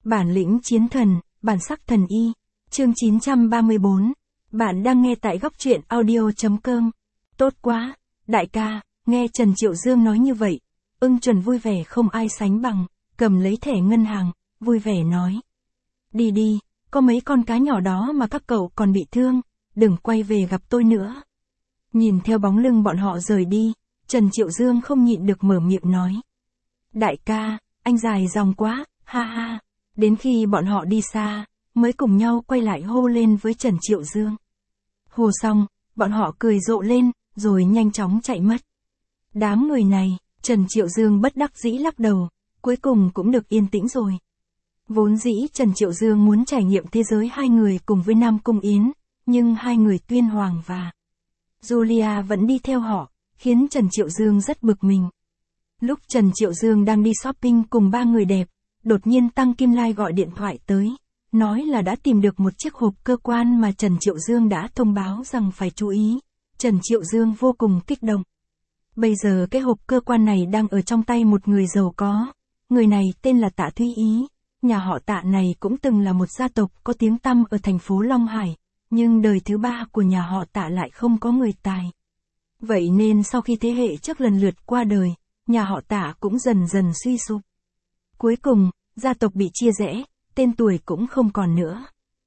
Bản lĩnh chiến thần, bản sắc thần y. Chương 934. Bạn đang nghe tại góc truyện audio.com. Tốt quá, đại ca, nghe Trần Triệu Dương nói như vậy. Ưng Chuẩn vui vẻ không ai sánh bằng, cầm lấy thẻ ngân hàng, vui vẻ nói. Đi đi, có mấy con cá nhỏ đó mà các cậu còn bị thương, đừng quay về gặp tôi nữa. Nhìn theo bóng lưng bọn họ rời đi, Trần Triệu Dương không nhịn được mở miệng nói. Đại ca, anh dài dòng quá, ha ha. Đến khi bọn họ đi xa, mới cùng nhau quay lại hô lên với Trần Triệu Dương. Hô xong, bọn họ cười rộ lên, rồi nhanh chóng chạy mất. Đám người này, Trần Triệu Dương bất đắc dĩ lắc đầu, cuối cùng cũng được yên tĩnh rồi. Vốn dĩ Trần Triệu Dương muốn trải nghiệm thế giới hai người cùng với Nam Cung Yến, nhưng hai người Tuyên Hoàng và Julia vẫn đi theo họ, khiến Trần Triệu Dương rất bực mình. Lúc Trần Triệu Dương đang đi shopping cùng ba người đẹp, đột nhiên Tăng Kim Lai gọi điện thoại tới, nói là đã tìm được một chiếc hộp cơ quan mà Trần Triệu Dương đã thông báo rằng phải chú ý. Trần Triệu Dương vô cùng kích động. Bây giờ cái hộp cơ quan này đang ở trong tay một người giàu có. Người này tên là Tạ Thúy Ý. Nhà họ Tạ này cũng từng là một gia tộc có tiếng tăm ở thành phố Long Hải, nhưng đời thứ ba của nhà họ Tạ lại không có người tài. Vậy nên sau khi thế hệ trước lần lượt qua đời, nhà họ Tạ cũng dần dần suy sụp. Cuối cùng, gia tộc bị chia rẽ, tên tuổi cũng không còn nữa.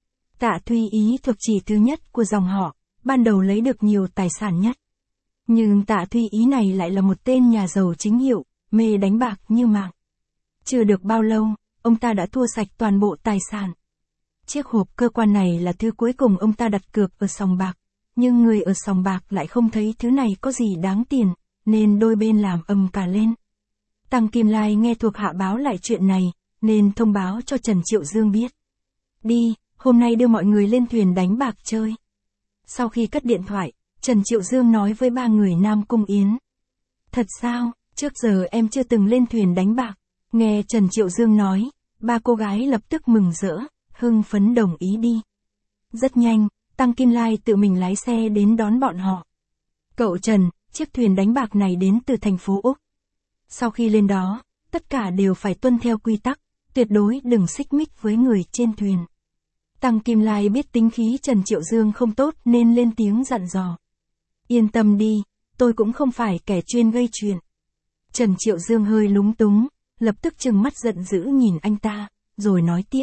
Tạ Thúy Ý thuộc chỉ thứ nhất của dòng họ, ban đầu lấy được nhiều tài sản nhất. Nhưng Tạ Thúy Ý này lại là một tên nhà giàu chính hiệu, mê đánh bạc như mạng. Chưa được bao lâu, ông ta đã thua sạch toàn bộ tài sản. Chiếc hộp cơ quan này là thứ cuối cùng ông ta đặt cược ở sòng bạc, nhưng người ở sòng bạc lại không thấy thứ này có gì đáng tiền, nên đôi bên làm ầm cả lên. Tăng Kim Lai nghe thuộc hạ báo lại chuyện này, nên thông báo cho Trần Triệu Dương biết. Đi, hôm nay đưa mọi người lên thuyền đánh bạc chơi. Sau khi cất điện thoại, Trần Triệu Dương nói với ba người Nam Cung Yến. Thật sao, trước giờ em chưa từng lên thuyền đánh bạc. Nghe Trần Triệu Dương nói, ba cô gái lập tức mừng rỡ, hưng phấn đồng ý đi. Rất nhanh, Tăng Kim Lai tự mình lái xe đến đón bọn họ. Cậu Trần, chiếc thuyền đánh bạc này đến từ thành phố Úc. Sau khi lên đó, tất cả đều phải tuân theo quy tắc, tuyệt đối đừng xích mích với người trên thuyền. Tăng Kim Lai biết tính khí Trần Triệu Dương không tốt nên lên tiếng dặn dò. Yên tâm đi, tôi cũng không phải kẻ chuyên gây chuyện. Trần Triệu Dương hơi lúng túng, lập tức trừng mắt giận dữ nhìn anh ta, rồi nói tiếp.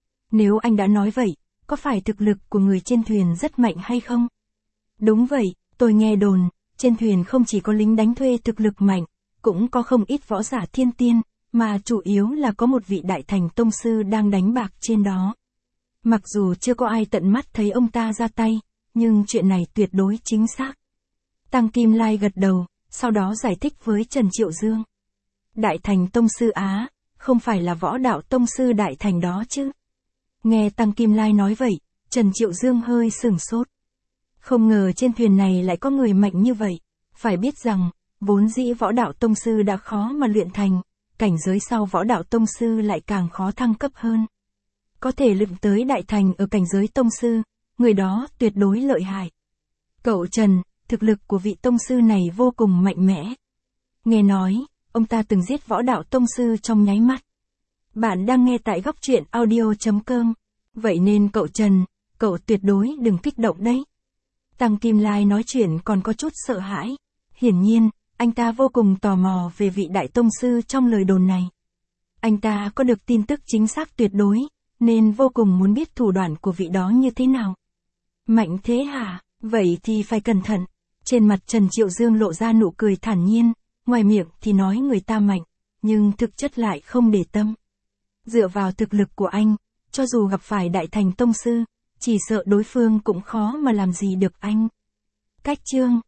Nếu anh đã nói vậy, có phải thực lực của người trên thuyền rất mạnh hay không? Đúng vậy, tôi nghe đồn, trên thuyền không chỉ có lính đánh thuê thực lực mạnh, cũng có không ít võ giả thiên tiên, mà chủ yếu là có một vị đại thành tông sư đang đánh bạc trên đó. Mặc dù chưa có ai tận mắt thấy ông ta ra tay, nhưng chuyện này tuyệt đối chính xác. Tăng Kim Lai gật đầu, sau đó giải thích với Trần Triệu Dương. Đại thành tông sư Á, không phải là võ đạo tông sư đại thành đó chứ? Nghe Tăng Kim Lai nói vậy, Trần Triệu Dương hơi sửng sốt. Không ngờ trên thuyền này lại có người mạnh như vậy. Phải biết rằng, vốn dĩ võ đạo tông sư đã khó mà luyện thành, cảnh giới sau võ đạo tông sư lại càng khó thăng cấp hơn. Có thể luyện tới đại thành ở cảnh giới tông sư, người đó tuyệt đối lợi hại. Cậu Trần, thực lực của vị tông sư này vô cùng mạnh mẽ. Nghe nói, ông ta từng giết võ đạo tông sư trong nháy mắt. Bạn đang nghe tại góc truyện audio.com. Vậy nên cậu Trần, cậu tuyệt đối đừng kích động đấy. Tăng Kim Lai nói chuyện còn có chút sợ hãi. Hiển nhiên, anh ta vô cùng tò mò về vị đại tông sư trong lời đồn này. Anh ta có được tin tức chính xác tuyệt đối, nên vô cùng muốn biết thủ đoạn của vị đó như thế nào. Mạnh thế hả? Vậy thì phải cẩn thận. Trên mặt Trần Triệu Dương lộ ra nụ cười thản nhiên, ngoài miệng thì nói người ta mạnh, nhưng thực chất lại không để tâm. Dựa vào thực lực của anh, cho dù gặp phải đại thành tông sư, chỉ sợ đối phương cũng khó mà làm gì được anh. Cách chương